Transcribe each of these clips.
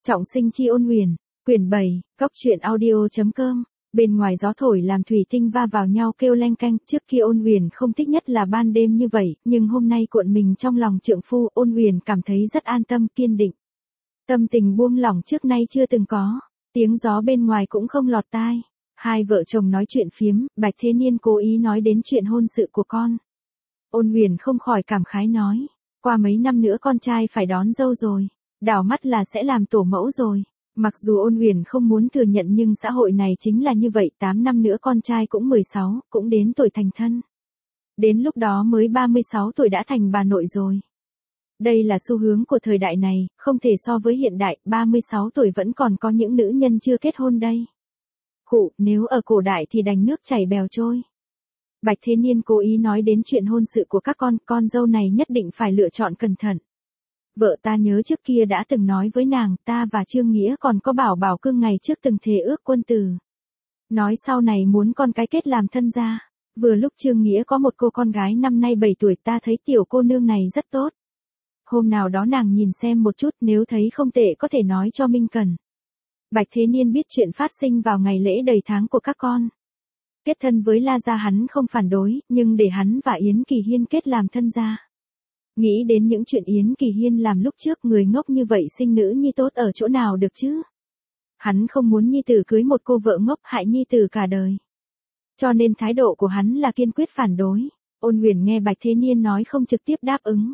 Trọng sinh chi ôn huyền, quyển 7, góc truyện audio.com. Bên ngoài gió thổi làm thủy tinh va vào nhau kêu leng keng, trước kia ôn huyền không thích nhất là ban đêm như vậy, nhưng hôm nay cuộn mình trong lòng trượng phu, ôn huyền cảm thấy rất an tâm, kiên định. Tâm tình buông lỏng trước nay chưa từng có, tiếng gió bên ngoài cũng không lọt tai. Hai vợ chồng nói chuyện phiếm, Bạch Thế Niên cố ý nói đến chuyện hôn sự của con. Ôn huyền không khỏi cảm khái nói, qua mấy năm nữa con trai phải đón dâu rồi, đảo mắt là sẽ làm tổ mẫu rồi. Mặc dù ôn huyền không muốn thừa nhận nhưng xã hội này chính là như vậy, 8 năm nữa con trai cũng 16, cũng đến tuổi thành thân. Đến lúc đó mới 36 tuổi đã thành bà nội rồi. Đây là xu hướng của thời đại này, không thể so với hiện đại, 36 tuổi vẫn còn có những nữ nhân chưa kết hôn đây. Nếu ở cổ đại thì đành nước chảy bèo trôi. Bạch Thế Niên cố ý nói đến chuyện hôn sự của các con dâu này nhất định phải lựa chọn cẩn thận. Vợ ta nhớ trước kia đã từng nói với nàng, ta và Trương Nghĩa còn có bảo cương ngày trước từng thề ước quân tử. Nói sau này muốn con cái kết làm thân gia. Vừa lúc Trương Nghĩa có một cô con gái năm nay 7 tuổi, ta thấy tiểu cô nương này rất tốt. Hôm nào đó nàng nhìn xem một chút, nếu thấy không tệ có thể nói cho Minh Cần. Bạch Thế Niên biết chuyện phát sinh vào ngày lễ đầy tháng của các con. Kết thân với La Gia hắn không phản đối, nhưng để hắn và Yến Kỳ Hiên kết làm thân gia. Nghĩ đến những chuyện Yến Kỳ Hiên làm lúc trước, người ngốc như vậy sinh nữ nhi tốt ở chỗ nào được chứ? Hắn không muốn nhi tử cưới một cô vợ ngốc hại nhi tử cả đời. Cho nên thái độ của hắn là kiên quyết phản đối. Ôn huyền nghe Bạch Thế Niên nói không trực tiếp đáp ứng.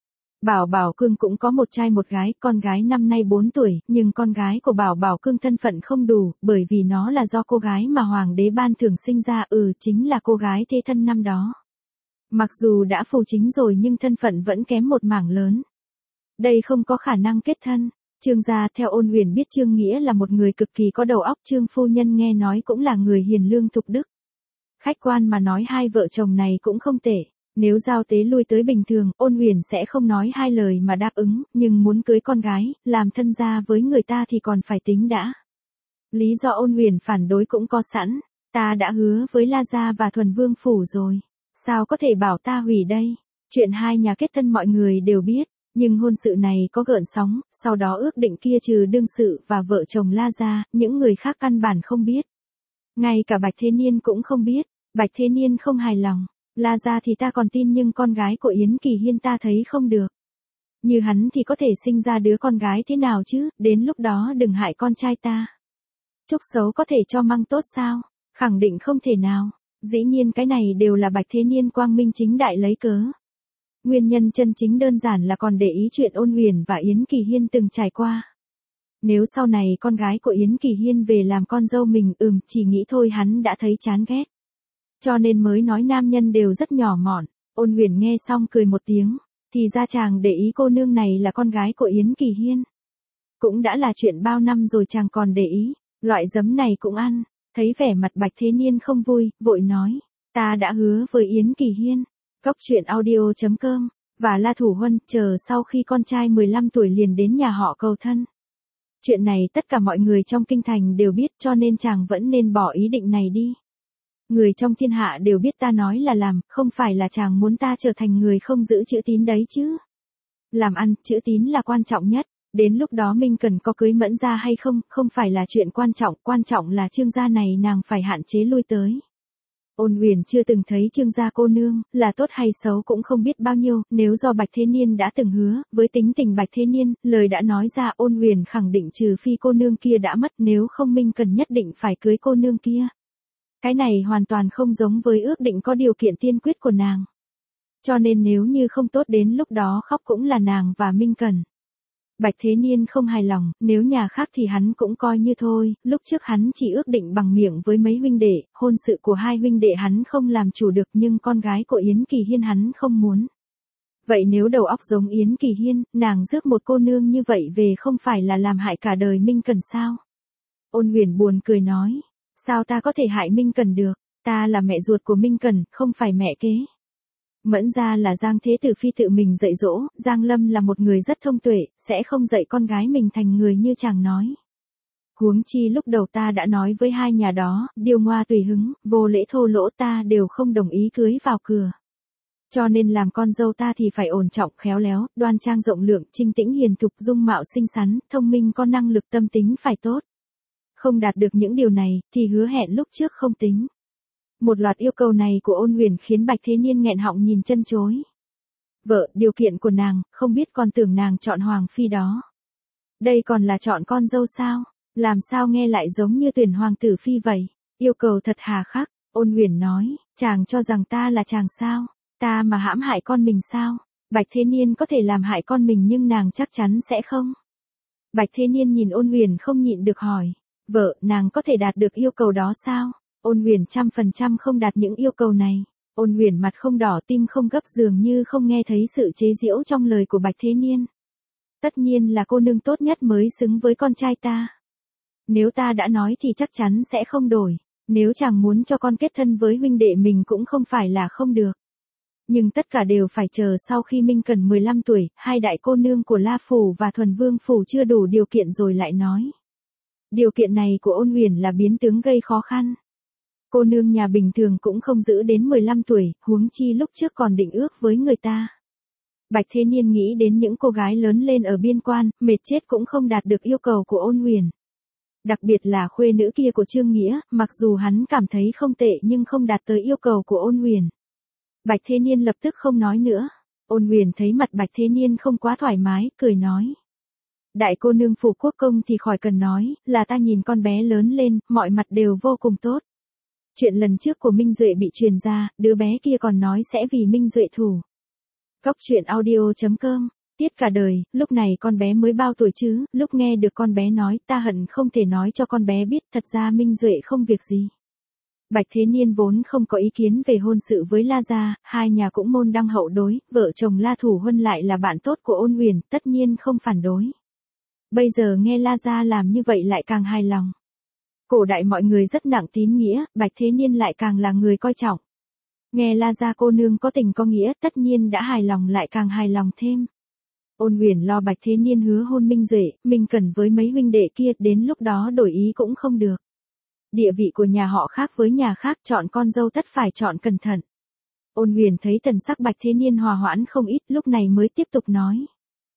Bảo Cương cũng có một trai một gái, con gái năm nay 4 tuổi, nhưng con gái của Bảo Cương thân phận không đủ, bởi vì nó là do cô gái mà hoàng đế ban thưởng sinh ra, chính là cô gái thế thân năm đó. Mặc dù đã phù chính rồi nhưng thân phận vẫn kém một mảng lớn. Đây không có khả năng kết thân. Trương gia theo ôn huyền biết Trương Nghĩa là một người cực kỳ có đầu óc, Trương phu nhân nghe nói cũng là người hiền lương thục đức. Khách quan mà nói hai vợ chồng này cũng không tệ. Nếu giao tế lui tới bình thường, ôn huyền sẽ không nói hai lời mà đáp ứng, nhưng muốn cưới con gái, làm thân gia với người ta thì còn phải tính đã. Lý do ôn huyền phản đối cũng có sẵn, ta đã hứa với La Gia và Thuần Vương Phủ rồi. Sao có thể bảo ta hủy đây? Chuyện hai nhà kết thân mọi người đều biết, nhưng hôn sự này có gợn sóng, sau đó ước định kia trừ đương sự và vợ chồng La Gia, những người khác căn bản không biết. Ngay cả Bạch Thế Niên cũng không biết, Bạch Thế Niên không hài lòng. La Gia thì ta còn tin nhưng con gái của Yến Kỳ Hiên ta thấy không được. Như hắn thì có thể sinh ra đứa con gái thế nào chứ, đến lúc đó đừng hại con trai ta. Chúc xấu có thể cho măng tốt sao? Khẳng định không thể nào. Dĩ nhiên cái này đều là Bạch Thế Niên quang minh chính đại lấy cớ. Nguyên nhân chân chính đơn giản là còn để ý chuyện ôn huyền và Yến Kỳ Hiên từng trải qua. Nếu sau này con gái của Yến Kỳ Hiên về làm con dâu mình, chỉ nghĩ thôi hắn đã thấy chán ghét. Cho nên mới nói nam nhân đều rất nhỏ mọn. Ôn huyền nghe xong cười một tiếng, thì ra chàng để ý cô nương này là con gái của Yến Kỳ Hiên. Cũng đã là chuyện bao năm rồi chàng còn để ý, loại giấm này cũng ăn. Thấy vẻ mặt Bạch Thế Niên không vui, vội nói, ta đã hứa với Yến Kỳ Hiên, góc truyện audio.com, và La Thủ Huân, chờ sau khi con trai 15 tuổi liền đến nhà họ cầu thân. Chuyện này tất cả mọi người trong kinh thành đều biết, cho nên chàng vẫn nên bỏ ý định này đi. Người trong thiên hạ đều biết ta nói là làm, không phải là chàng muốn ta trở thành người không giữ chữ tín đấy chứ. Làm ăn, chữ tín là quan trọng nhất. Đến lúc đó Minh Cần có cưới Mẫn gia hay không, không phải là chuyện quan trọng là Trương gia này nàng phải hạn chế lui tới. Ôn huyền chưa từng thấy Trương gia cô nương, là tốt hay xấu cũng không biết bao nhiêu, nếu do Bạch Thế Niên đã từng hứa, với tính tình Bạch Thế Niên, lời đã nói ra ôn huyền khẳng định trừ phi cô nương kia đã mất, nếu không Minh Cần nhất định phải cưới cô nương kia. Cái này hoàn toàn không giống với ước định có điều kiện tiên quyết của nàng. Cho nên nếu như không tốt đến lúc đó khóc cũng là nàng và Minh Cần. Bạch Thế Niên không hài lòng, nếu nhà khác thì hắn cũng coi như thôi, lúc trước hắn chỉ ước định bằng miệng với mấy huynh đệ, hôn sự của hai huynh đệ hắn không làm chủ được nhưng con gái của Yến Kỳ Hiên hắn không muốn. Vậy nếu đầu óc giống Yến Kỳ Hiên, nàng rước một cô nương như vậy về không phải là làm hại cả đời Minh Cần sao? Ôn huyền buồn cười nói, sao ta có thể hại Minh Cần được, ta là mẹ ruột của Minh Cần, không phải mẹ kế. Mẫn gia là Giang Thế Tử Phi tự mình dạy dỗ, Giang Lâm là một người rất thông tuệ, sẽ không dạy con gái mình thành người như chàng nói. Huống chi lúc đầu ta đã nói với hai nhà đó, điều ngoa tùy hứng, vô lễ thô lỗ ta đều không đồng ý cưới vào cửa. Cho nên làm con dâu ta thì phải ổn trọng, khéo léo, đoan trang rộng lượng, trinh tĩnh hiền thục, dung mạo xinh xắn, thông minh, có năng lực, tâm tính phải tốt. Không đạt được những điều này, thì hứa hẹn lúc trước không tính. Một loạt yêu cầu này của Ôn Huyền khiến Bạch Thế Niên nghẹn họng nhìn chân chối. Vợ, điều kiện của nàng, không biết còn tưởng nàng chọn Hoàng Phi đó. Đây còn là chọn con dâu sao? Làm sao nghe lại giống như tuyển Hoàng tử Phi vậy? Yêu cầu thật hà khắc. Ôn Huyền nói, chàng cho rằng ta là chàng sao? Ta mà hãm hại con mình sao? Bạch Thế Niên có thể làm hại con mình nhưng nàng chắc chắn sẽ không. Bạch Thế Niên nhìn Ôn Huyền không nhịn được hỏi. Vợ, nàng có thể đạt được yêu cầu đó sao? Ôn Huyền 100% không đạt những yêu cầu này. Ôn Huyền mặt không đỏ tim không gấp dường như không nghe thấy sự chế giễu trong lời của Bạch Thế Niên. Tất nhiên là cô nương tốt nhất mới xứng với con trai ta. Nếu ta đã nói thì chắc chắn sẽ không đổi. Nếu chàng muốn cho con kết thân với huynh đệ mình cũng không phải là không được. Nhưng tất cả đều phải chờ sau khi Minh Cần 15 tuổi, hai đại cô nương của La Phủ và Thuần Vương Phủ chưa đủ điều kiện rồi lại nói. Điều kiện này của Ôn Huyền là biến tướng gây khó khăn. Cô nương nhà bình thường cũng không giữ đến 15 tuổi, huống chi lúc trước còn định ước với người ta. Bạch Thế Niên nghĩ đến những cô gái lớn lên ở biên quan, mệt chết cũng không đạt được yêu cầu của Ôn Huyền. Đặc biệt là khuê nữ kia của Trương Nghĩa, mặc dù hắn cảm thấy không tệ nhưng không đạt tới yêu cầu của Ôn Huyền. Bạch Thế Niên lập tức không nói nữa. Ôn Huyền thấy mặt Bạch Thế Niên không quá thoải mái, cười nói. Đại cô nương Phủ Quốc Công thì khỏi cần nói, là ta nhìn con bé lớn lên, mọi mặt đều vô cùng tốt. Chuyện lần trước của Minh Duệ bị truyền ra, đứa bé kia còn nói sẽ vì Minh Duệ thủ. Cóc truyện audio.com. Tiết cả đời, lúc này con bé mới bao tuổi chứ, lúc nghe được con bé nói, ta hận không thể nói cho con bé biết, thật ra Minh Duệ không việc gì. Bạch Thế Niên vốn không có ý kiến về hôn sự với La Gia, hai nhà cũng môn đăng hậu đối, vợ chồng La Thủ Huân lại là bạn tốt của Ôn Huyền, tất nhiên không phản đối. Bây giờ nghe La Gia làm như vậy lại càng hài lòng. Cổ đại mọi người rất nặng tín nghĩa, Bạch Thế Niên lại càng là người coi trọng. Nghe La Gia cô nương có tình có nghĩa, tất nhiên đã hài lòng lại càng hài lòng thêm. Ôn Huyền lo Bạch Thế Niên hứa hôn Minh Duệ, Minh Cần với mấy huynh đệ kia, đến lúc đó đổi ý cũng không được. Địa vị của nhà họ khác với nhà khác, chọn con dâu tất phải chọn cẩn thận. Ôn Huyền thấy thần sắc Bạch Thế Niên hòa hoãn không ít, lúc này mới tiếp tục nói.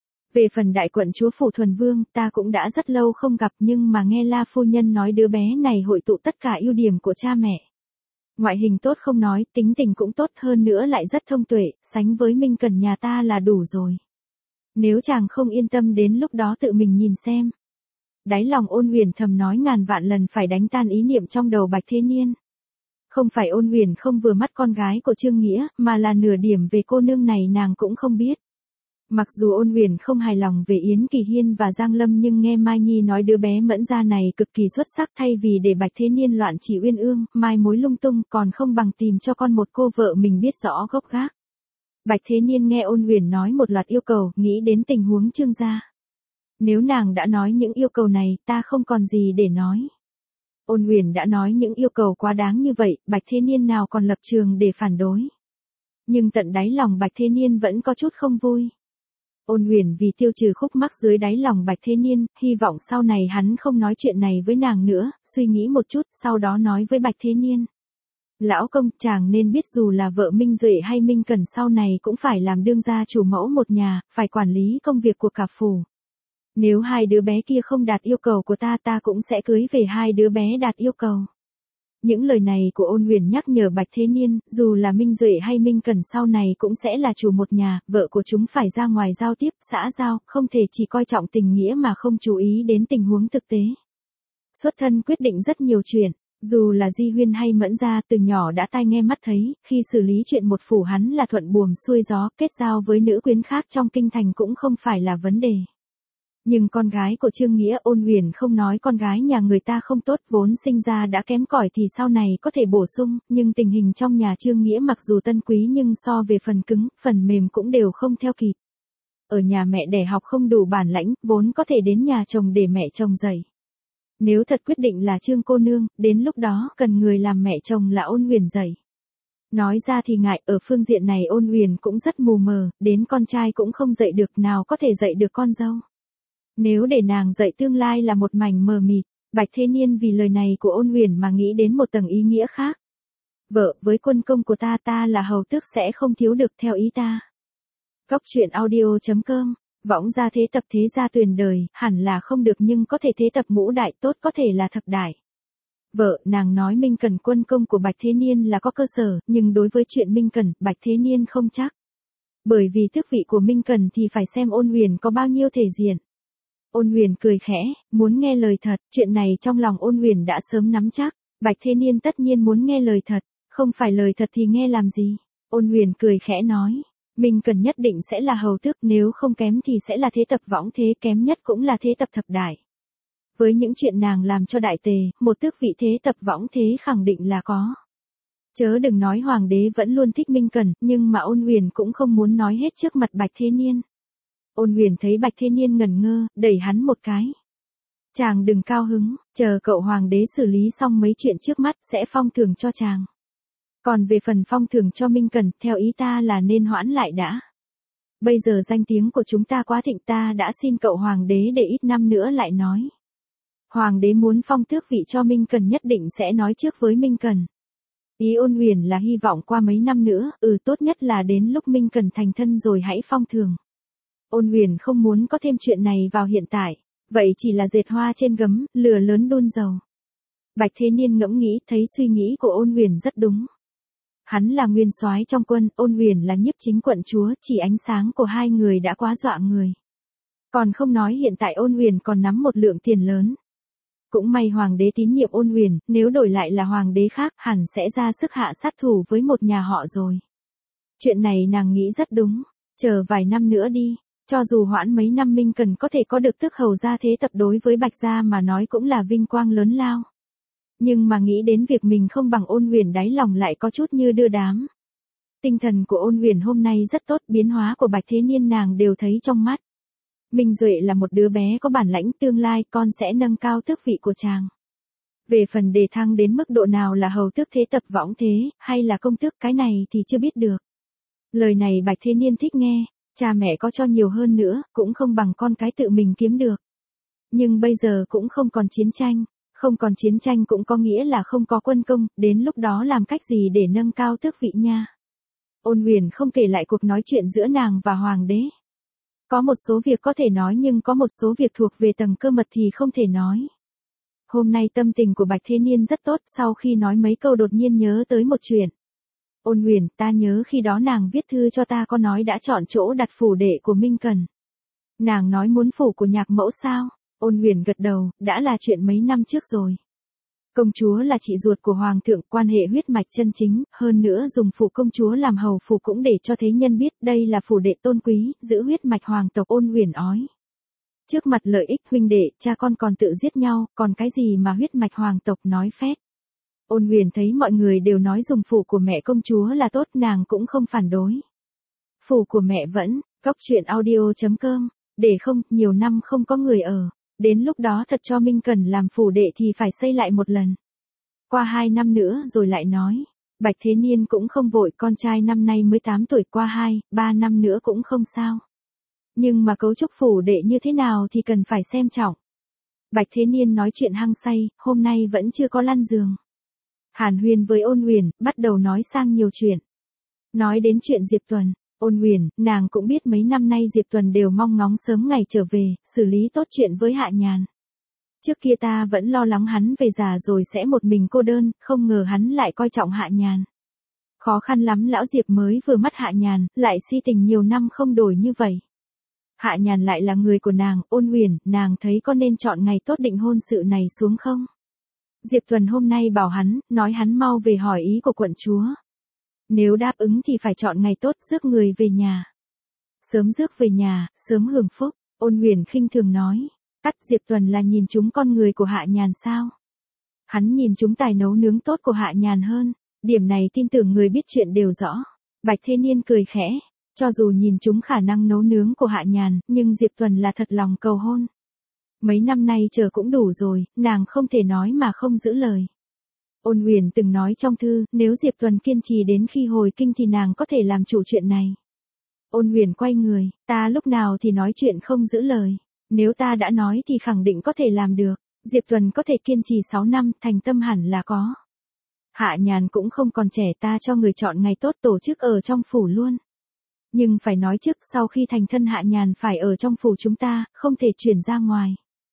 Về phần đại quận chúa Phủ Thuần Vương, ta cũng đã rất lâu không gặp nhưng mà nghe La phu nhân nói đứa bé này hội tụ tất cả ưu điểm của cha mẹ. Ngoại hình tốt không nói, tính tình cũng tốt hơn nữa lại rất thông tuệ, sánh với Minh Cần nhà ta là đủ rồi. Nếu chàng không yên tâm đến lúc đó tự mình nhìn xem. Đáy lòng Ôn Huyền thầm nói ngàn vạn lần phải đánh tan ý niệm trong đầu Bạch Thế Niên. Không phải Ôn Huyền không vừa mắt con gái của Trương Nghĩa, mà là nửa điểm về cô nương này nàng cũng không biết. Mặc dù Ôn Huyền không hài lòng về Yến Kỳ Hiên và Giang Lâm nhưng nghe Mai Nhi nói đứa bé Mẫn Gia này cực kỳ xuất sắc, thay vì để Bạch Thế Niên loạn chỉ uyên ương, mai mối lung tung, còn không bằng tìm cho con một cô vợ mình biết rõ gốc gác. Bạch Thế Niên nghe Ôn Huyền nói một loạt yêu cầu, nghĩ đến tình huống Trương gia. Nếu nàng đã nói những yêu cầu này, ta không còn gì để nói. Ôn Huyền đã nói những yêu cầu quá đáng như vậy, Bạch Thế Niên nào còn lập trường để phản đối. Nhưng tận đáy lòng Bạch Thế Niên vẫn có chút không vui. Ôn Huyền vì tiêu trừ khúc mắc dưới đáy lòng Bạch Thế Niên, hy vọng sau này hắn không nói chuyện này với nàng nữa, suy nghĩ một chút, sau đó nói với Bạch Thế Niên. Lão công, chàng nên biết dù là vợ Minh Duệ hay Minh Cần sau này cũng phải làm đương gia chủ mẫu một nhà, phải quản lý công việc của cả phủ. Nếu hai đứa bé kia không đạt yêu cầu của ta, ta cũng sẽ cưới về hai đứa bé đạt yêu cầu. Những lời này của Ôn Huyền nhắc nhở Bạch Thế Niên, dù là Minh Duệ hay Minh Cần sau này cũng sẽ là chủ một nhà, vợ của chúng phải ra ngoài giao tiếp, xã giao, không thể chỉ coi trọng tình nghĩa mà không chú ý đến tình huống thực tế. Xuất thân quyết định rất nhiều chuyện, dù là Di Huyên hay Mẫn Gia từ nhỏ đã tai nghe mắt thấy, khi xử lý chuyện một phủ hắn là thuận buồm xuôi gió, kết giao với nữ quyến khác trong kinh thành cũng không phải là vấn đề. Nhưng con gái của Trương Nghĩa, Ôn Huyền không nói con gái nhà người ta không tốt, vốn sinh ra đã kém cỏi thì sau này có thể bổ sung, nhưng tình hình trong nhà Trương Nghĩa mặc dù tân quý nhưng so về phần cứng, phần mềm cũng đều không theo kịp. Ở nhà mẹ đẻ học không đủ bản lãnh, vốn có thể đến nhà chồng để mẹ chồng dạy. Nếu thật quyết định là Trương cô nương, đến lúc đó cần người làm mẹ chồng là Ôn Huyền dạy. Nói ra thì ngại, ở phương diện này Ôn Huyền cũng rất mù mờ, đến con trai cũng không dạy được, nào có thể dạy được con dâu. Nếu để nàng dạy tương lai là một mảnh mờ mịt. Bạch Thế Niên vì lời này của Ôn Huyền mà nghĩ đến một tầng ý nghĩa khác. Vợ, với quân công của ta là hầu tước sẽ không thiếu được theo ý ta. Góc truyện audio.com, võng gia thế tập thế gia tuyển đời, hẳn là không được nhưng có thể thế tập ngũ đại, tốt có thể là thập đại. Vợ, nàng nói Minh Cẩn quân công của Bạch Thế Niên là có cơ sở, nhưng đối với chuyện Minh Cẩn, Bạch Thế Niên không chắc. Bởi vì tước vị của Minh Cẩn thì phải xem Ôn Huyền có bao nhiêu thể diện. Ôn Huyền cười khẽ, muốn nghe lời thật, chuyện này trong lòng Ôn Huyền đã sớm nắm chắc, Bạch Thế Niên tất nhiên muốn nghe lời thật, không phải lời thật thì nghe làm gì. Ôn Huyền cười khẽ nói, Minh Cẩn nhất định sẽ là hầu tước, nếu không kém thì sẽ là thế tập võng thế, kém nhất cũng là thế tập thập đại. Với những chuyện nàng làm cho đại tề, một tước vị thế tập võng thế khẳng định là có. Chớ đừng nói hoàng đế vẫn luôn thích Minh Cẩn, nhưng mà Ôn Huyền cũng không muốn nói hết trước mặt Bạch Thế Niên. Ôn Huyền thấy Bạch Thế Niên ngẩn ngơ, đẩy hắn một cái. Chàng đừng cao hứng, chờ cậu hoàng đế xử lý xong mấy chuyện trước mắt sẽ phong thưởng cho chàng. Còn về phần phong thưởng cho Minh Cẩn, theo ý ta là nên hoãn lại đã. Bây giờ danh tiếng của chúng ta quá thịnh, ta đã xin cậu hoàng đế để ít năm nữa lại nói. Hoàng đế muốn phong tước vị cho Minh Cẩn nhất định sẽ nói trước với Minh Cẩn. Ý Ôn Huyền là hy vọng qua mấy năm nữa, tốt nhất là đến lúc Minh Cẩn thành thân rồi hãy phong thưởng. Ôn Huyền không muốn có thêm chuyện này vào hiện tại, vậy chỉ là dệt hoa trên gấm, lửa lớn đun dầu. Bạch Thế Niên ngẫm nghĩ, thấy suy nghĩ của Ôn Huyền rất đúng. Hắn là nguyên soái trong quân, Ôn Huyền là nhiếp chính quận chúa, chỉ ánh sáng của hai người đã quá dọa người. Còn không nói hiện tại Ôn Huyền còn nắm một lượng tiền lớn. Cũng may hoàng đế tín nhiệm Ôn Huyền, nếu đổi lại là hoàng đế khác hẳn sẽ ra sức hạ sát thủ với một nhà họ rồi. Chuyện này nàng nghĩ rất đúng, chờ vài năm nữa đi, cho dù hoãn mấy năm Minh Cẩn có thể có được tước hầu gia thế tập đối với Bạch gia mà nói cũng là vinh quang lớn lao. Nhưng mà nghĩ đến việc mình không bằng Ôn Huyền đáy lòng lại có chút như đưa đám. Tinh thần của Ôn Huyền hôm nay rất tốt, biến hóa của Bạch Thế Niên nàng đều thấy trong mắt. Minh Duệ là một đứa bé có bản lãnh, tương lai con sẽ nâng cao tước vị của chàng. Về phần đề thăng đến mức độ nào là hầu tước thế tập võng thế, hay là công tước, cái này thì chưa biết được. Lời này Bạch Thế Niên thích nghe, cha mẹ có cho nhiều hơn nữa, cũng không bằng con cái tự mình kiếm được. Nhưng bây giờ cũng không còn chiến tranh, không còn chiến tranh cũng có nghĩa là không có quân công, đến lúc đó làm cách gì để nâng cao tước vị nha. Ôn Huyền không kể lại cuộc nói chuyện giữa nàng và hoàng đế. Có một số việc có thể nói nhưng có một số việc thuộc về tầng cơ mật thì không thể nói. Hôm nay tâm tình của Bạch Thế Niên rất tốt, sau khi nói mấy câu đột nhiên nhớ tới một chuyện. Ôn Huyền, ta nhớ khi đó nàng viết thư cho ta có nói đã chọn chỗ đặt phủ đệ của Minh Cẩn. Nàng nói muốn phủ của nhạc mẫu sao? Ôn Huyền gật đầu, đã là chuyện mấy năm trước rồi. Công chúa là chị ruột của hoàng thượng, quan hệ huyết mạch chân chính, hơn nữa dùng phủ công chúa làm hầu phủ cũng để cho thế nhân biết đây là phủ đệ tôn quý, giữ huyết mạch hoàng tộc. Ôn Huyền ói. Trước mặt lợi ích huynh đệ, cha con còn tự giết nhau, còn cái gì mà huyết mạch hoàng tộc nói phét. Ôn Huyền thấy mọi người đều nói dùng phủ của mẹ công chúa là tốt, nàng cũng không phản đối. Phủ của mẹ vẫn, góc truyện audio.com, để không, nhiều năm không có người ở. Đến lúc đó thật cho Minh Cẩn làm phủ đệ thì phải xây lại một lần. Qua 2 năm nữa rồi lại nói. Bạch Thế Niên cũng không vội, con trai năm nay mới 8 tuổi, qua 2-3 năm nữa cũng không sao. Nhưng mà cấu trúc phủ đệ như thế nào thì cần phải xem trọng. Bạch Thế Niên nói chuyện hăng say, hôm nay vẫn chưa có lăn giường. Hàn huyên với Ôn Huyền, bắt đầu nói sang nhiều chuyện. Nói đến chuyện Diệp Tuần. Ôn Huyền, nàng cũng biết mấy năm nay Diệp Tuần đều mong ngóng sớm ngày trở về, xử lý tốt chuyện với Hạ Nhàn. Trước kia ta vẫn lo lắng hắn về già rồi sẽ một mình cô đơn, không ngờ hắn lại coi trọng Hạ Nhàn. Khó khăn lắm lão Diệp mới vừa mất Hạ Nhàn, lại si tình nhiều năm không đổi như vậy. Hạ Nhàn lại là người của nàng. Ôn Huyền, nàng thấy có nên chọn ngày tốt định hôn sự này xuống không? Diệp Tuần hôm nay bảo hắn, nói hắn mau về hỏi ý của quận chúa. Nếu đáp ứng thì phải chọn ngày tốt, rước người về nhà. Sớm rước về nhà, sớm hưởng phúc. Ôn Huyền khinh thường nói. Cắt, Diệp Tuần là nhìn chúng con người của Hạ Nhàn sao? Hắn nhìn chúng tài nấu nướng tốt của Hạ Nhàn hơn. Điểm này tin tưởng người biết chuyện đều rõ. Bạch Thế Niên cười khẽ. Cho dù nhìn chúng khả năng nấu nướng của Hạ Nhàn, nhưng Diệp Tuần là thật lòng cầu hôn. Mấy năm nay chờ cũng đủ rồi, nàng không thể nói mà không giữ lời. Ôn Huyền từng nói trong thư, nếu Diệp Tuần kiên trì đến khi hồi kinh thì nàng có thể làm chủ chuyện này. Ôn Huyền quay người, ta lúc nào thì nói chuyện không giữ lời. Nếu ta đã nói thì khẳng định có thể làm được. Diệp Tuần có thể kiên trì 6 năm, thành tâm hẳn là có. Hạ Nhàn cũng không còn trẻ, ta cho người chọn ngày tốt tổ chức ở trong phủ luôn. Nhưng phải nói trước, sau khi thành thân Hạ Nhàn phải ở trong phủ chúng ta, không thể chuyển ra ngoài.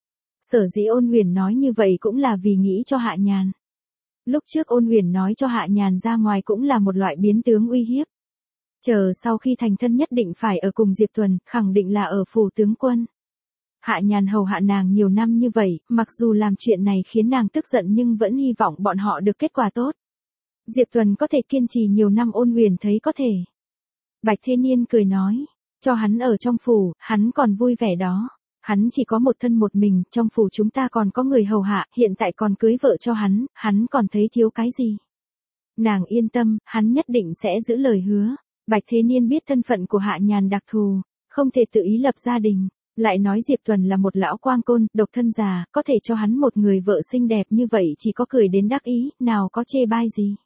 Sở dĩ Ôn Huyền nói như vậy cũng là vì nghĩ cho Hạ Nhàn. Lúc trước Ôn Huyền nói cho Hạ Nhàn ra ngoài cũng là một loại biến tướng uy hiếp. Chờ sau khi thành thân nhất định phải ở cùng Diệp Tuần, khẳng định là ở phủ tướng quân. Hạ Nhàn hầu hạ nàng nhiều năm như vậy, mặc dù làm chuyện này khiến nàng tức giận nhưng vẫn hy vọng bọn họ được kết quả tốt. Diệp Tuần có thể kiên trì nhiều năm, Ôn Huyền thấy có thể. Bạch Thế Niên cười nói, cho hắn ở trong phủ, hắn còn vui vẻ đó. Hắn chỉ có một thân một mình, trong phủ chúng ta còn có người hầu hạ, hiện tại còn cưới vợ cho hắn còn thấy thiếu cái gì. Nàng yên tâm, hắn nhất định sẽ giữ lời hứa. Bạch Thế Niên biết thân phận của Hạ Nhàn đặc thù, không thể tự ý lập gia đình. Lại nói Diệp Tuần là một lão quang côn, độc thân già, có thể cho hắn một người vợ xinh đẹp như vậy chỉ có cười đến đắc ý, nào có chê bai gì.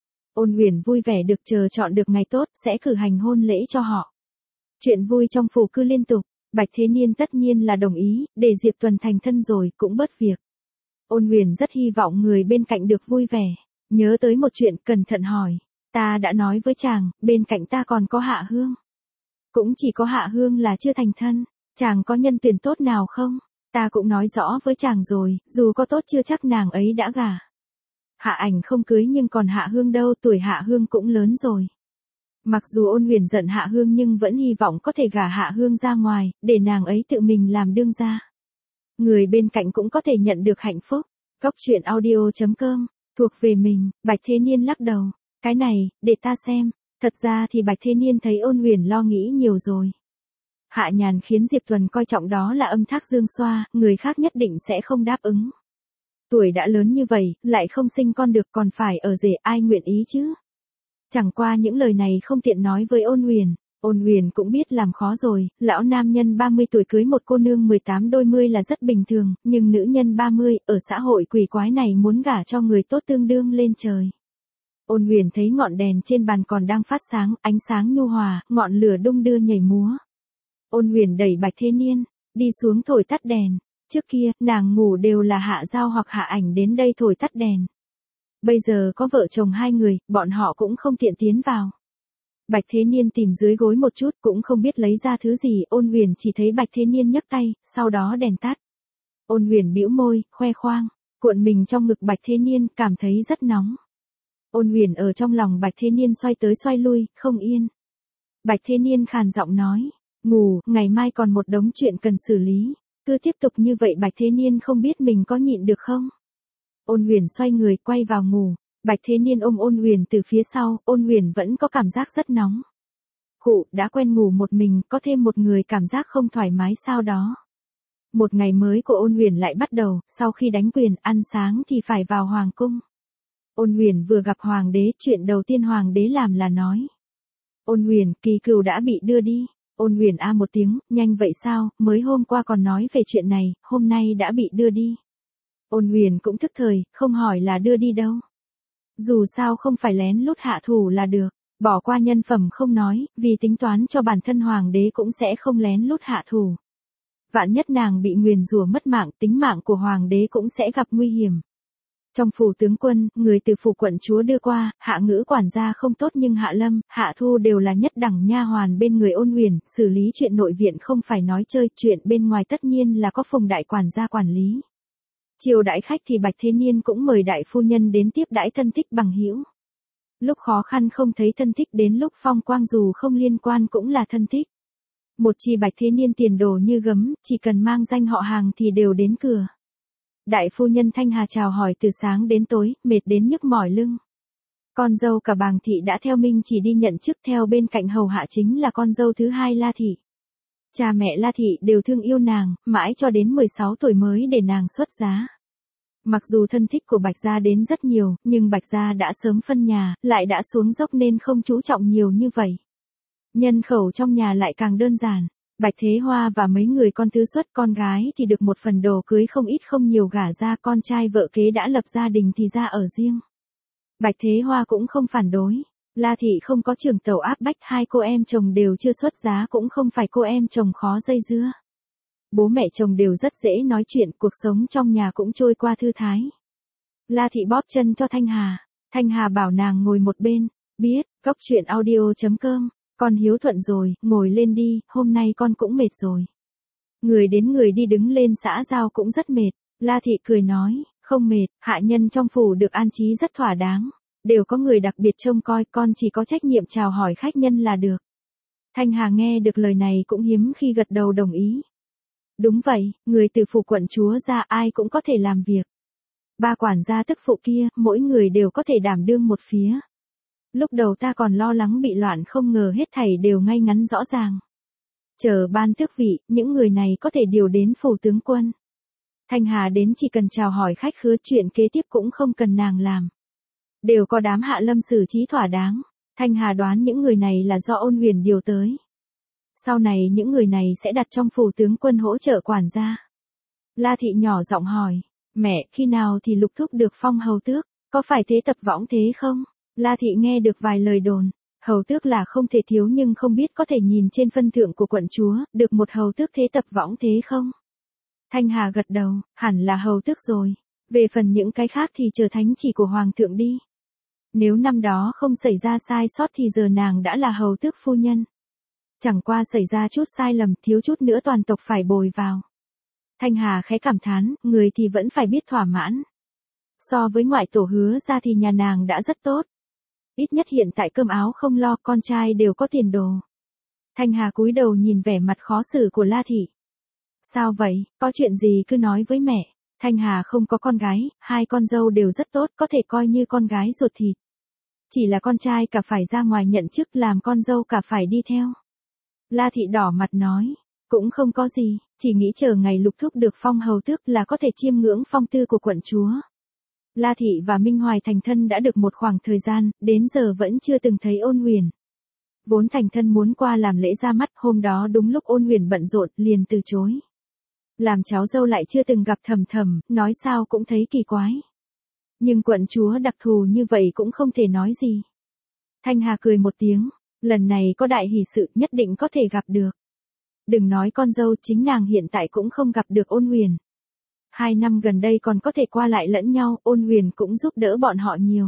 Ôn Huyền vui vẻ được chờ chọn được ngày tốt, sẽ cử hành hôn lễ cho họ. Chuyện vui trong phủ cứ liên tục, Bạch Thế Niên tất nhiên là đồng ý, để Diệp Tuần thành thân rồi, cũng bớt việc. Ôn Huyền rất hy vọng người bên cạnh được vui vẻ, nhớ tới một chuyện cẩn thận hỏi, ta đã nói với chàng, bên cạnh ta còn có Hạ Hương. Cũng chỉ có Hạ Hương là chưa thành thân, chàng có nhân tuyển tốt nào không? Ta cũng nói rõ với chàng rồi, dù có tốt chưa chắc nàng ấy đã gả. Hạ Ảnh không cưới nhưng còn Hạ Hương đâu, tuổi Hạ Hương cũng lớn rồi. Mặc dù Ôn Huyền giận Hạ Hương nhưng vẫn hy vọng có thể gả Hạ Hương ra ngoài, để nàng ấy tự mình làm đương gia. Người bên cạnh cũng có thể nhận được hạnh phúc. Góc truyện audio.com, thuộc về mình. Bạch Thế Niên lắc đầu, cái này, để ta xem. Thật ra thì Bạch Thế Niên thấy Ôn Huyền lo nghĩ nhiều rồi. Hạ Nhàn khiến Diệp Tuần coi trọng đó là âm thác dương xoa, người khác nhất định sẽ không đáp ứng. Tuổi đã lớn như vậy, lại không sinh con được, còn phải ở rể, ai nguyện ý chứ? Chẳng qua những lời này không tiện nói với Ôn Huyền. Ôn Huyền cũng biết làm khó rồi, lão nam nhân 30 tuổi cưới một cô nương 18 đôi mươi là rất bình thường, nhưng nữ nhân 30, ở xã hội quỷ quái này muốn gả cho người tốt tương đương lên trời. Ôn Huyền thấy ngọn đèn trên bàn còn đang phát sáng, ánh sáng nhu hòa, ngọn lửa đung đưa nhảy múa. Ôn Huyền đẩy Bạch Thế Niên, đi xuống thổi tắt đèn. Trước kia, nàng ngủ đều là Hạ Giao hoặc Hạ Ảnh đến đây thổi tắt đèn. Bây giờ có vợ chồng hai người, bọn họ cũng không tiện tiến vào. Bạch Thế Niên tìm dưới gối một chút cũng không biết lấy ra thứ gì, Ôn Huyền chỉ thấy Bạch Thế Niên nhấc tay, sau đó đèn tắt. Ôn Huyền bĩu môi, khoe khoang, cuộn mình trong ngực Bạch Thế Niên, cảm thấy rất nóng. Ôn Huyền ở trong lòng Bạch Thế Niên xoay tới xoay lui, không yên. Bạch Thế Niên khàn giọng nói, ngủ, ngày mai còn một đống chuyện cần xử lý. Cứ tiếp tục như vậy Bạch Thế Niên không biết mình có nhịn được không. Ôn Huyền xoay người quay vào ngủ. Bạch Thế Niên ôm Ôn Huyền từ phía sau, Ôn Huyền vẫn có cảm giác rất nóng. Khụ, đã quen ngủ một mình, có thêm một người cảm giác không thoải mái sao đó. Một ngày mới của Ôn Huyền lại bắt đầu, sau khi đánh quyền, ăn sáng thì phải vào hoàng cung. Ôn Huyền vừa gặp hoàng đế, chuyện đầu tiên hoàng đế làm là nói. Ôn Huyền, Kỳ Cửu đã bị đưa đi. Ôn Huyền a một tiếng, nhanh vậy sao, mới hôm qua còn nói về chuyện này, hôm nay đã bị đưa đi. Ôn Huyền cũng thức thời, không hỏi là đưa đi đâu. Dù sao không phải lén lút hạ thủ là được, bỏ qua nhân phẩm không nói, vì tính toán cho bản thân hoàng đế cũng sẽ không lén lút hạ thủ. Vạn nhất nàng bị nguyền rủa mất mạng, tính mạng của hoàng đế cũng sẽ gặp nguy hiểm. Trong phủ tướng quân, người từ phủ quận chúa đưa qua, Hạ Ngữ quản gia không tốt nhưng Hạ Lâm, Hạ Thu đều là nhất đẳng nha hoàn bên người Ôn Huyền, xử lý chuyện nội viện không phải nói chơi, chuyện bên ngoài tất nhiên là có Phùng đại quản gia quản lý. Chiều đãi khách thì Bạch Thế Niên cũng mời đại phu nhân đến tiếp đãi thân thích bằng hữu. Lúc khó khăn không thấy thân thích, đến lúc phong quang dù không liên quan cũng là thân thích. Một chi Bạch Thế Niên tiền đồ như gấm, chỉ cần mang danh họ hàng thì đều đến cửa. Đại phu nhân Thanh Hà chào hỏi từ sáng đến tối, mệt đến nhức mỏi lưng. Con dâu cả Bàng thị đã theo Minh chỉ đi nhận chức, theo bên cạnh hầu hạ chính là con dâu thứ hai La thị. Cha mẹ La thị đều thương yêu nàng, mãi cho đến 16 tuổi mới để nàng xuất giá. Mặc dù thân thích của Bạch gia đến rất nhiều, nhưng Bạch gia đã sớm phân nhà, lại đã xuống dốc nên không chú trọng nhiều như vậy. Nhân khẩu trong nhà lại càng đơn giản. Bạch Thế Hoa và mấy người con thứ xuất, con gái thì được một phần đồ cưới không ít không nhiều gả ra, con trai vợ kế đã lập gia đình thì ra ở riêng. Bạch Thế Hoa cũng không phản đối. La thị không có trưởng tẩu áp bách, hai cô em chồng đều chưa xuất giá cũng không phải cô em chồng khó dây dưa. Bố mẹ chồng đều rất dễ nói chuyện, cuộc sống trong nhà cũng trôi qua thư thái. La thị bóp chân cho Thanh Hà. Thanh Hà bảo nàng ngồi một bên, biết, góc chuyện audio.com, con hiếu thuận rồi, ngồi lên đi, hôm nay con cũng mệt rồi. Người đến người đi đứng lên xã giao cũng rất mệt, La Thị cười nói, không mệt, hạ nhân trong phủ được an trí rất thỏa đáng, đều có người đặc biệt trông coi, con chỉ có trách nhiệm chào hỏi khách nhân là được. Thanh Hà nghe được lời này cũng hiếm khi gật đầu đồng ý. Đúng vậy, người từ phủ quận chúa ra ai cũng có thể làm việc. Ba quản gia tức phụ kia, mỗi người đều có thể đảm đương một phía. Lúc đầu ta còn lo lắng bị loạn, không ngờ hết thảy đều ngay ngắn rõ ràng. Chờ ban tước vị, những người này có thể điều đến phủ tướng quân. Thanh Hà đến chỉ cần chào hỏi khách khứa, chuyện kế tiếp cũng không cần nàng làm. Đều có đám hạ lâm xử trí thỏa đáng. Thanh Hà đoán những người này là do Ôn Huyền điều tới. Sau này những người này sẽ đặt trong phủ tướng quân hỗ trợ quản gia. La Thị nhỏ giọng hỏi, mẹ, khi nào thì Lục Thúc được phong hầu tước, có phải thế tập võng thế không? La Thị nghe được vài lời đồn, hầu tước là không thể thiếu nhưng không biết có thể nhìn trên phân thượng của quận chúa, được một hầu tước thế tập võng thế không? Thanh Hà gật đầu, hẳn là hầu tước rồi, về phần những cái khác thì chờ thánh chỉ của hoàng thượng đi. Nếu năm đó không xảy ra sai sót thì giờ nàng đã là hầu tước phu nhân. Chẳng qua xảy ra chút sai lầm, thiếu chút nữa toàn tộc phải bồi vào. Thanh Hà khẽ cảm thán, người thì vẫn phải biết thỏa mãn. So với ngoại tổ Hứa ra thì nhà nàng đã rất tốt. Ít nhất hiện tại cơm áo không lo, con trai đều có tiền đồ. Thanh Hà cúi đầu nhìn vẻ mặt khó xử của La Thị. Sao vậy, có chuyện gì cứ nói với mẹ. Thanh Hà không có con gái, hai con dâu đều rất tốt, có thể coi như con gái ruột thịt. Chỉ là con trai cả phải ra ngoài nhận chức, làm con dâu cả phải đi theo. La Thị đỏ mặt nói, cũng không có gì, chỉ nghĩ chờ ngày Lục Thúc được phong hầu tước là có thể chiêm ngưỡng phong tư của quận chúa. La Thị và Minh Hoài thành thân đã được một khoảng thời gian, đến giờ vẫn chưa từng thấy Ôn Huyền. Vốn thành thân muốn qua làm lễ ra mắt, hôm đó đúng lúc Ôn Huyền bận rộn, liền từ chối. Làm cháu dâu lại chưa từng gặp Thầm Thầm, nói sao cũng thấy kỳ quái. Nhưng quận chúa đặc thù như vậy cũng không thể nói gì. Thanh Hà cười một tiếng, lần này có đại hỷ sự, nhất định có thể gặp được. Đừng nói con dâu, chính nàng hiện tại cũng không gặp được Ôn Huyền. 2 năm gần đây còn có thể qua lại lẫn nhau, Ôn Huyền cũng giúp đỡ bọn họ nhiều.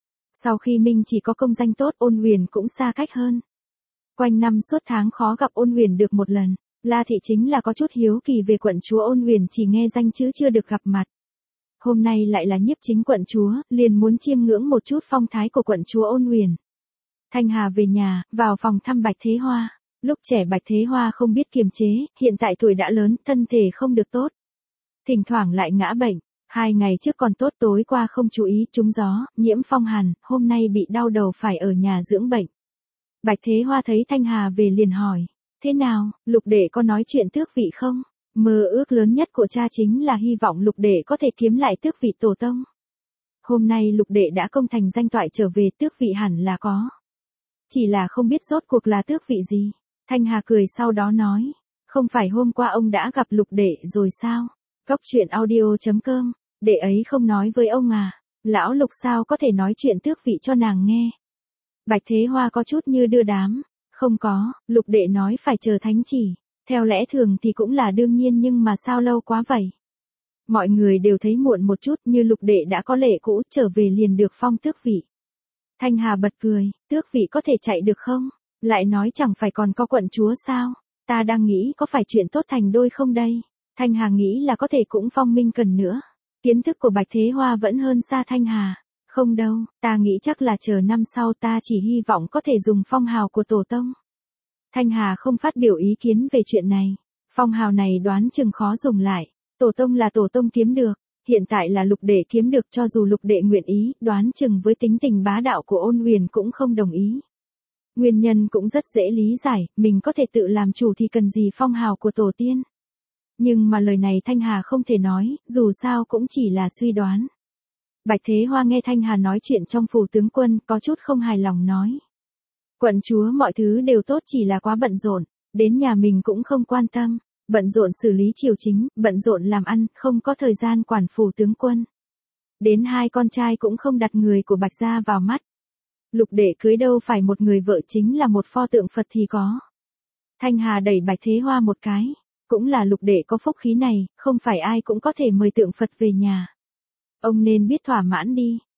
Sau khi Minh chỉ có công danh tốt, Ôn Huyền cũng xa cách hơn. Quanh năm suốt tháng khó gặp Ôn Huyền được một lần. La Thị chính là có chút hiếu kỳ về quận chúa Ôn Huyền, chỉ nghe danh chứ chưa được gặp mặt. Hôm nay lại là nhiếp chính quận chúa, liền muốn chiêm ngưỡng một chút phong thái của quận chúa Ôn Huyền. Thanh Hà về nhà, vào phòng thăm Bạch Thế Hoa. Lúc trẻ Bạch Thế Hoa không biết kiềm chế, hiện tại tuổi đã lớn, thân thể không được tốt. Thỉnh thoảng lại ngã bệnh, 2 ngày trước còn tốt, tối qua không chú ý, trúng gió, nhiễm phong hàn, hôm nay bị đau đầu phải ở nhà dưỡng bệnh. Bạch Thế Hoa thấy Thanh Hà về liền hỏi, thế nào, Lục đệ có nói chuyện tước vị không? Mơ ước lớn nhất của cha chính là hy vọng Lục đệ có thể kiếm lại tước vị tổ tông. Hôm nay Lục đệ đã công thành danh toại trở về, tước vị hẳn là có. Chỉ là không biết rốt cuộc là tước vị gì. Thanh Hà cười sau đó nói, không phải hôm qua ông đã gặp Lục đệ rồi sao? Góc chuyện audio.com, đệ ấy không nói với ông à? Lão Lục sao có thể nói chuyện tước vị cho nàng nghe? Bạch Thế Hoa có chút như đưa đám, không có, Lục đệ nói phải chờ thánh chỉ. Theo lẽ thường thì cũng là đương nhiên, nhưng mà sao lâu quá vậy? Mọi người đều thấy muộn một chút, như Lục đệ đã có lệ cũ, trở về liền được phong tước vị. Thanh Hà bật cười, tước vị có thể chạy được không? Lại nói chẳng phải còn có quận chúa sao? Ta đang nghĩ có phải chuyện tốt thành đôi không đây? Thanh Hà nghĩ là có thể cũng phong Minh Cần nữa. Kiến thức của Bạch Thế Hoa vẫn hơn xa Thanh Hà. Không đâu, ta nghĩ chắc là chờ năm sau, ta chỉ hy vọng có thể dùng phong hào của tổ tông. Thanh Hà không phát biểu ý kiến về chuyện này. Phong hào này đoán chừng khó dùng lại. Tổ tông là tổ tông kiếm được. Hiện tại là Lục đệ kiếm được, cho dù Lục đệ nguyện ý, đoán chừng với tính tình bá đạo của Ôn Huyền cũng không đồng ý. Nguyên nhân cũng rất dễ lý giải, mình có thể tự làm chủ thì cần gì phong hào của tổ tiên. Nhưng mà lời này Thanh Hà không thể nói, dù sao cũng chỉ là suy đoán. Bạch Thế Hoa nghe Thanh Hà nói chuyện trong phủ tướng quân, có chút không hài lòng nói. Quận chúa mọi thứ đều tốt, chỉ là quá bận rộn, đến nhà mình cũng không quan tâm, bận rộn xử lý triều chính, bận rộn làm ăn, không có thời gian quản phủ tướng quân. Đến 2 con trai cũng không đặt người của Bạch gia vào mắt. Lục đệ cưới đâu phải một người vợ, chính là một pho tượng Phật thì có. Thanh Hà đẩy Bạch Thế Hoa một cái, cũng là Lục đệ có phúc khí này, không phải ai cũng có thể mời tượng Phật về nhà. Ông nên biết thỏa mãn đi,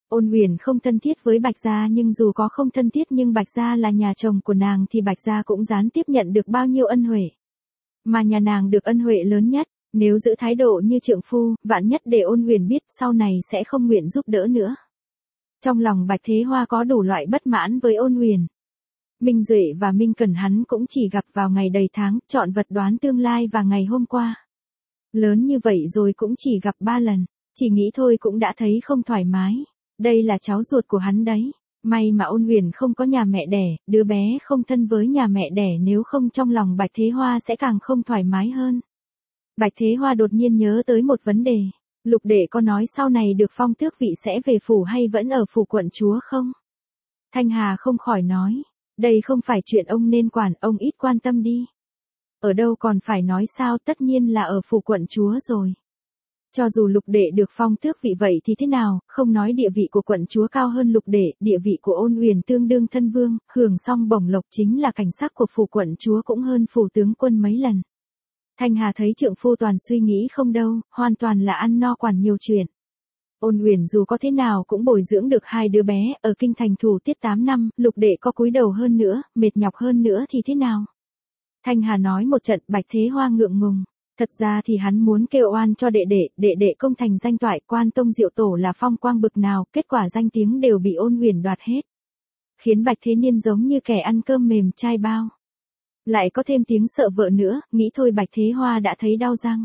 Ôn Huyền không thân thiết với Bạch Gia nhưng dù có không thân thiết nhưng Bạch Gia là nhà chồng của nàng thì Bạch Gia cũng gián tiếp nhận được bao nhiêu ân huệ. Mà nhà nàng được ân huệ lớn nhất, nếu giữ thái độ như trượng phu, vạn nhất để Ôn Huyền biết sau này sẽ không nguyện giúp đỡ nữa. Trong lòng Bạch Thế Hoa có đủ loại bất mãn với Ôn Huyền. Minh Duệ và Minh Cẩn hắn cũng chỉ gặp vào ngày đầy tháng, chọn vật đoán tương lai và ngày hôm qua. Lớn như vậy rồi cũng chỉ gặp 3 lần, chỉ nghĩ thôi cũng đã thấy không thoải mái. Đây là cháu ruột của hắn đấy. May mà Ôn Huyền không có nhà mẹ đẻ, đứa bé không thân với nhà mẹ đẻ, nếu không trong lòng Bạch Thế Hoa sẽ càng không thoải mái hơn. Bạch Thế Hoa đột nhiên nhớ tới một vấn đề. Lục đệ có nói sau này được phong tước vị sẽ về phủ hay vẫn ở phủ quận chúa không? Thanh Hà không khỏi nói. Đây không phải chuyện ông nên quản, ông ít quan tâm đi. Ở đâu còn phải nói sao, tất nhiên là ở phủ quận chúa rồi. Cho dù lục đệ được phong tước vị vậy thì thế nào, không nói địa vị của quận chúa cao hơn lục đệ, địa vị của Ôn Huyền tương đương thân vương, hưởng xong bổng lộc chính là cảnh sắc của phủ quận chúa cũng hơn phủ tướng quân mấy lần. Thanh Hà thấy trượng phu toàn suy nghĩ không đâu, hoàn toàn là ăn no quản nhiều chuyện. Ôn Huyền dù có thế nào cũng bồi dưỡng được 2 đứa bé, ở kinh thành thủ tiết 8 năm, lục đệ có cúi đầu hơn nữa, mệt nhọc hơn nữa thì thế nào? Thanh Hà nói một trận, Bạch Thế Hoa ngượng ngùng. Thật ra thì hắn muốn kêu oan cho đệ đệ công thành danh toại, quan tông diệu tổ là phong quang bực nào, kết quả danh tiếng đều bị Ôn Huyền đoạt hết. Khiến Bạch Thế Niên giống như kẻ ăn cơm mềm chai bao. Lại có thêm tiếng sợ vợ nữa, nghĩ thôi Bạch Thế Hoa đã thấy đau răng.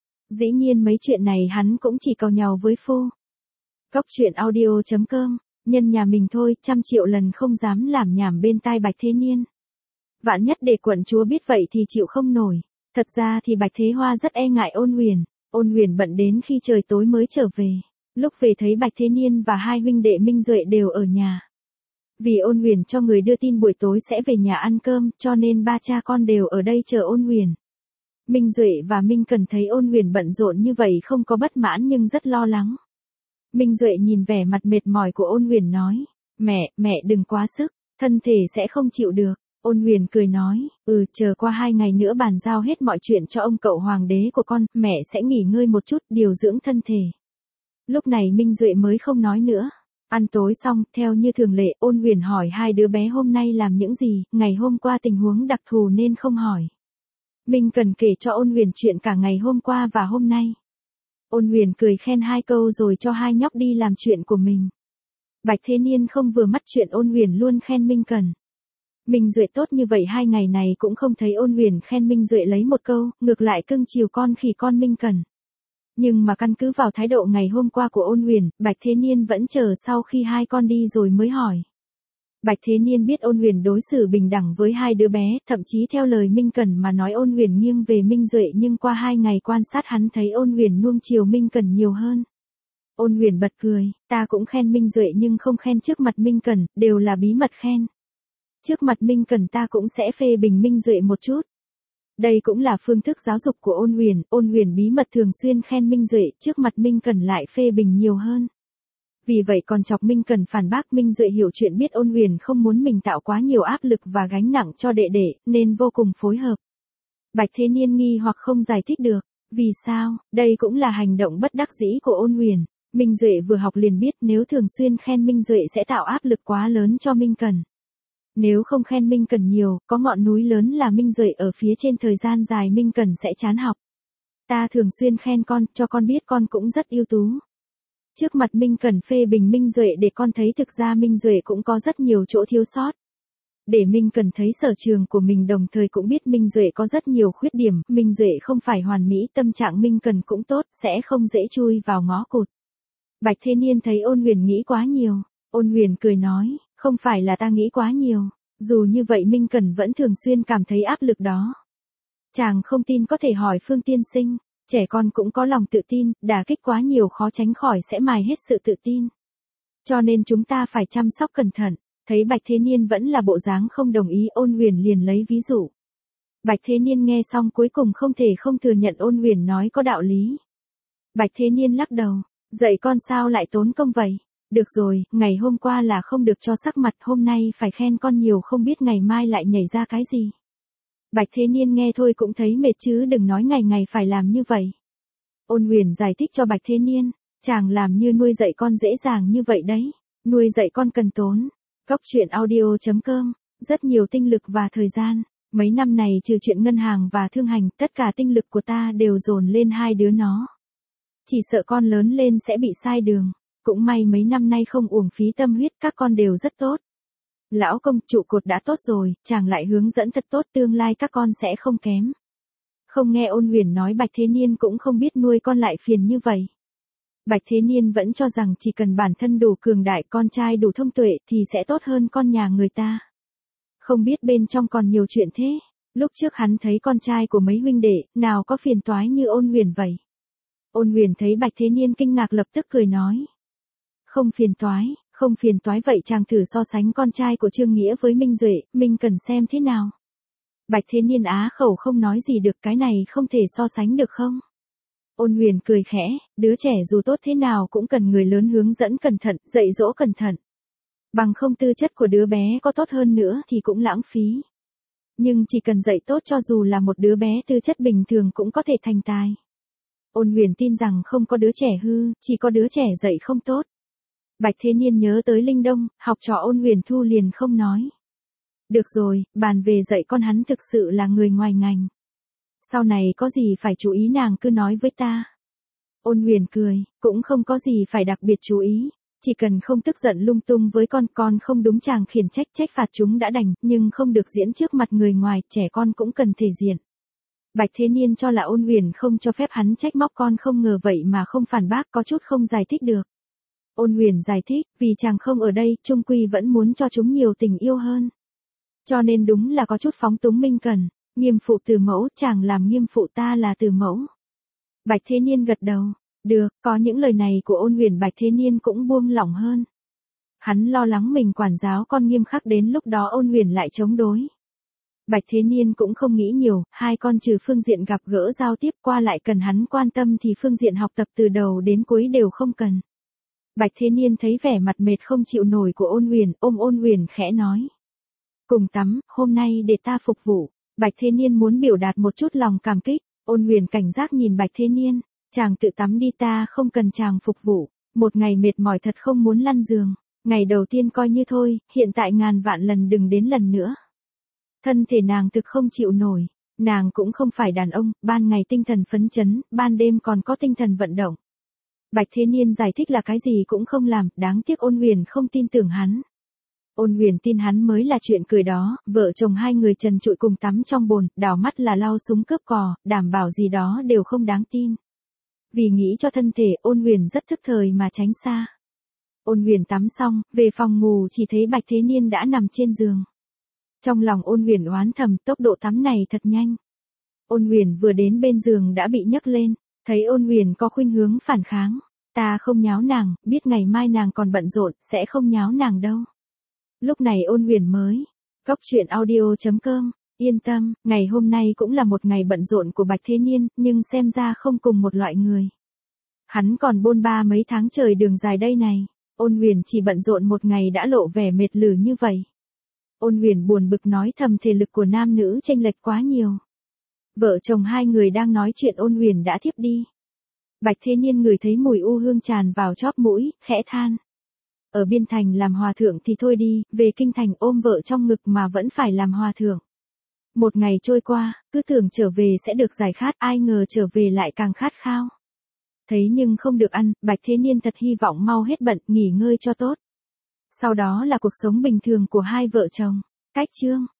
Dĩ nhiên mấy chuyện này hắn cũng chỉ càu nhàu với phu. Góc truyện audio.com, nhân nhà mình thôi, 100 triệu lần không dám làm nhảm bên tai Bạch Thế Niên. Vạn nhất để quận chúa biết vậy thì chịu không nổi. Thật ra thì Bạch Thế Hoa rất e ngại Ôn Huyền. Ôn Huyền bận đến khi trời tối mới trở về. Lúc về thấy Bạch Thế Niên và 2 huynh đệ Minh Duệ đều ở nhà. Vì Ôn Huyền cho người đưa tin buổi tối sẽ về nhà ăn cơm, cho nên 3 cha con đều ở đây chờ Ôn Huyền. Minh Duệ và Minh Cẩn thấy Ôn Huyền bận rộn như vậy không có bất mãn nhưng rất lo lắng. Minh Duệ nhìn vẻ mặt mệt mỏi của Ôn Huyền nói, mẹ đừng quá sức, thân thể sẽ không chịu được. Ôn Huyền cười nói, chờ qua 2 ngày nữa bàn giao hết mọi chuyện cho ông cậu hoàng đế của con, mẹ sẽ nghỉ ngơi một chút, điều dưỡng thân thể. Lúc này Minh Duệ mới không nói nữa. Ăn tối xong, theo như thường lệ, Ôn Huyền hỏi 2 đứa bé hôm nay làm những gì, ngày hôm qua tình huống đặc thù nên không hỏi. Minh Cần kể cho Ôn Huyền chuyện cả ngày hôm qua và hôm nay. Ôn Huyền cười khen 2 câu rồi cho 2 nhóc đi làm chuyện của mình. Bạch Thế Niên không vừa mắt chuyện Ôn Huyền luôn khen Minh Cần. Minh Duệ tốt như vậy 2 ngày này cũng không thấy Ôn Huyền khen Minh Duệ lấy một câu, ngược lại cưng chiều con khỉ con Minh Cần. Nhưng mà căn cứ vào thái độ ngày hôm qua của Ôn Huyền, Bạch Thế Niên vẫn chờ sau khi 2 con đi rồi mới hỏi. Bạch Thế Niên biết Ôn Huyền đối xử bình đẳng với 2 đứa bé, thậm chí theo lời Minh Cần mà nói Ôn Huyền nghiêng về Minh Duệ, nhưng qua 2 ngày quan sát hắn thấy Ôn Huyền nuông chiều Minh Cần nhiều hơn. Ôn Huyền bật cười, ta cũng khen Minh Duệ nhưng không khen trước mặt Minh Cần, đều là bí mật khen. Trước mặt Minh Cần ta cũng sẽ phê bình Minh Duệ một chút. Đây cũng là phương thức giáo dục của Ôn Huyền bí mật thường xuyên khen Minh Duệ, trước mặt Minh Cần lại phê bình nhiều hơn. Vì vậy còn chọc Minh Cần phản bác. Minh Duệ hiểu chuyện, biết Ôn Huyền không muốn mình tạo quá nhiều áp lực và gánh nặng cho đệ đệ, nên vô cùng phối hợp. Bạch Thế Niên nghi hoặc không giải thích được, vì sao, đây cũng là hành động bất đắc dĩ của Ôn Huyền. Minh Duệ vừa học liền biết nếu thường xuyên khen Minh Duệ sẽ tạo áp lực quá lớn cho Minh Cần. Nếu không khen Minh Cần nhiều, có ngọn núi lớn là Minh Duệ ở phía trên, thời gian dài Minh Cần sẽ chán học. Ta thường xuyên khen con, cho con biết con cũng rất ưu tú. Trước mặt Minh Cần phê bình Minh Duệ để con thấy thực ra Minh Duệ cũng có rất nhiều chỗ thiếu sót. Để Minh Cần thấy sở trường của mình, đồng thời cũng biết Minh Duệ có rất nhiều khuyết điểm, Minh Duệ không phải hoàn mỹ, tâm trạng Minh Cần cũng tốt, sẽ không dễ chui vào ngõ cụt. Bạch Thế Niên thấy Ôn Huyền nghĩ quá nhiều. Ôn Huyền cười nói, không phải là ta nghĩ quá nhiều, dù như vậy Minh Cần vẫn thường xuyên cảm thấy áp lực đó. Chàng không tin có thể hỏi Phương tiên sinh, trẻ con cũng có lòng tự tin, đả kích quá nhiều khó tránh khỏi sẽ mài hết sự tự tin. Cho nên chúng ta phải chăm sóc cẩn thận. Thấy Bạch Thế Niên vẫn là bộ dáng không đồng ý, Ôn Huyền liền lấy ví dụ. Bạch Thế Niên nghe xong cuối cùng không thể không thừa nhận Ôn Huyền nói có đạo lý. Bạch Thế Niên lắc đầu, dạy con sao lại tốn công vậy? Được rồi, ngày hôm qua là không được cho sắc mặt, hôm nay phải khen con nhiều, không biết ngày mai lại nhảy ra cái gì. Bạch Thế Niên nghe thôi cũng thấy mệt chứ đừng nói ngày ngày phải làm như vậy. Ôn Huyền giải thích cho Bạch Thế Niên, Chàng làm như nuôi dạy con dễ dàng như vậy đấy. Nuôi dạy con cần tốn. Góc chuyện audio.com. Rất nhiều tinh lực và thời gian. Mấy năm này trừ chuyện ngân hàng và thương hành, tất cả tinh lực của ta đều dồn lên hai đứa nó. Chỉ sợ con lớn lên sẽ bị sai đường. Cũng may mấy năm nay không uổng phí tâm huyết, các con đều rất tốt. Lão công trụ cột đã tốt rồi, chàng lại hướng dẫn thật tốt, tương lai các con sẽ không kém. Không nghe Ôn Huyền nói, Bạch Thế Niên cũng không biết nuôi con lại phiền như vậy. Bạch Thế Niên vẫn cho rằng chỉ cần bản thân đủ cường đại, con trai đủ thông tuệ thì sẽ tốt hơn con nhà người ta. Không biết bên trong còn nhiều chuyện thế. Lúc trước hắn thấy con trai của mấy huynh đệ, nào có phiền toái như Ôn Huyền vậy. Ôn Huyền thấy Bạch Thế Niên kinh ngạc lập tức cười nói. Không phiền toái vậy chàng thử so sánh con trai của Trương Nghĩa với Minh Duệ, mình cần xem thế nào. Bạch Thế Niên á khẩu không nói gì được, cái này không thể so sánh được không? Ôn Huyền cười khẽ, đứa trẻ dù tốt thế nào cũng cần người lớn hướng dẫn cẩn thận, dạy dỗ cẩn thận. Bằng không tư chất của đứa bé có tốt hơn nữa thì cũng lãng phí. Nhưng chỉ cần dạy tốt, cho dù là một đứa bé tư chất bình thường cũng có thể thành tài. Ôn Huyền tin rằng không có đứa trẻ hư, chỉ có đứa trẻ dạy không tốt. Bạch Thế Niên nhớ tới Linh Đông, học trò Ôn Huyền Thu liền không nói. Được rồi, bàn về dạy con hắn thực sự là người ngoài ngành. Sau này có gì phải chú ý nàng cứ nói với ta. Ôn Huyền cười, cũng không có gì phải đặc biệt chú ý. Chỉ cần không tức giận lung tung với con không đúng chàng khiển trách phạt chúng đã đành, nhưng không được diễn trước mặt người ngoài, trẻ con cũng cần thể diện. Bạch Thế Niên cho là Ôn Huyền không cho phép hắn trách móc con, không ngờ vậy mà không phản bác, có chút không giải thích được. Ôn Huyền giải thích, vì chàng không ở đây, chung quy vẫn muốn cho chúng nhiều tình yêu hơn. Cho nên đúng là có chút phóng túng minh cần, nghiêm phụ từ mẫu, chàng làm nghiêm phụ, ta là từ mẫu. Bạch Thế Niên gật đầu, được, có những lời này của Ôn Huyền, Bạch Thế Niên cũng buông lỏng hơn. Hắn lo lắng mình quản giáo con nghiêm khắc đến lúc đó Ôn Huyền lại chống đối. Bạch Thế Niên cũng không nghĩ nhiều, hai con trừ phương diện gặp gỡ giao tiếp qua lại cần hắn quan tâm thì phương diện học tập từ đầu đến cuối đều không cần. Bạch Thế Niên thấy vẻ mặt mệt không chịu nổi của Ôn Huyền, ôm Ôn Huyền khẽ nói. Cùng tắm, hôm nay để ta phục vụ. Bạch Thế Niên muốn biểu đạt một chút lòng cảm kích. Ôn Huyền cảnh giác nhìn Bạch Thế Niên. Chàng tự tắm đi, ta không cần chàng phục vụ. Một ngày mệt mỏi thật không muốn lăn giường. Ngày đầu tiên coi như thôi, hiện tại ngàn vạn lần đừng đến lần nữa. Thân thể nàng thực không chịu nổi. Nàng cũng không phải đàn ông, ban ngày tinh thần phấn chấn, ban đêm còn có tinh thần vận động. Bạch Thế Niên giải thích là cái gì cũng không làm, đáng tiếc Ôn Huyền không tin tưởng hắn. Ôn Huyền tin hắn mới là chuyện cười đó, vợ chồng hai người trần trụi cùng tắm trong bồn, đảo mắt là lau súng cướp cò, đảm bảo gì đó đều không đáng tin. Vì nghĩ cho thân thể, Ôn Huyền rất thức thời mà tránh xa. Ôn Huyền tắm xong, về phòng ngủ chỉ thấy Bạch Thế Niên đã nằm trên giường. Trong lòng Ôn Huyền oán thầm, tốc độ tắm này thật nhanh. Ôn Huyền vừa đến bên giường đã bị nhấc lên, thấy Ôn Huyền có khuynh hướng phản kháng. Ta không nháo nàng, biết ngày mai nàng còn bận rộn, sẽ không nháo nàng đâu. Lúc này Ôn Huyền mới, góc chuyện audio.com, yên tâm, ngày hôm nay cũng là một ngày bận rộn của Bạch Thế Niên, nhưng xem ra không cùng một loại người. Hắn còn bôn ba mấy tháng trời đường dài đây này, Ôn Huyền chỉ bận rộn một ngày đã lộ vẻ mệt lử như vậy. Ôn Huyền buồn bực nói thầm, thể lực của nam nữ chênh lệch quá nhiều. Vợ chồng hai người đang nói chuyện, Ôn Huyền đã thiếp đi. Bạch Thế Niên ngửi thấy mùi u hương tràn vào chóp mũi, khẽ than. Ở biên thành làm hòa thượng thì thôi đi, về kinh thành ôm vợ trong ngực mà vẫn phải làm hòa thượng. Một ngày trôi qua, cứ tưởng trở về sẽ được giải khát, ai ngờ trở về lại càng khát khao. Thấy nhưng không được ăn, Bạch Thế Niên thật hy vọng mau hết bận, nghỉ ngơi cho tốt. Sau đó là cuộc sống bình thường của hai vợ chồng. Cách chương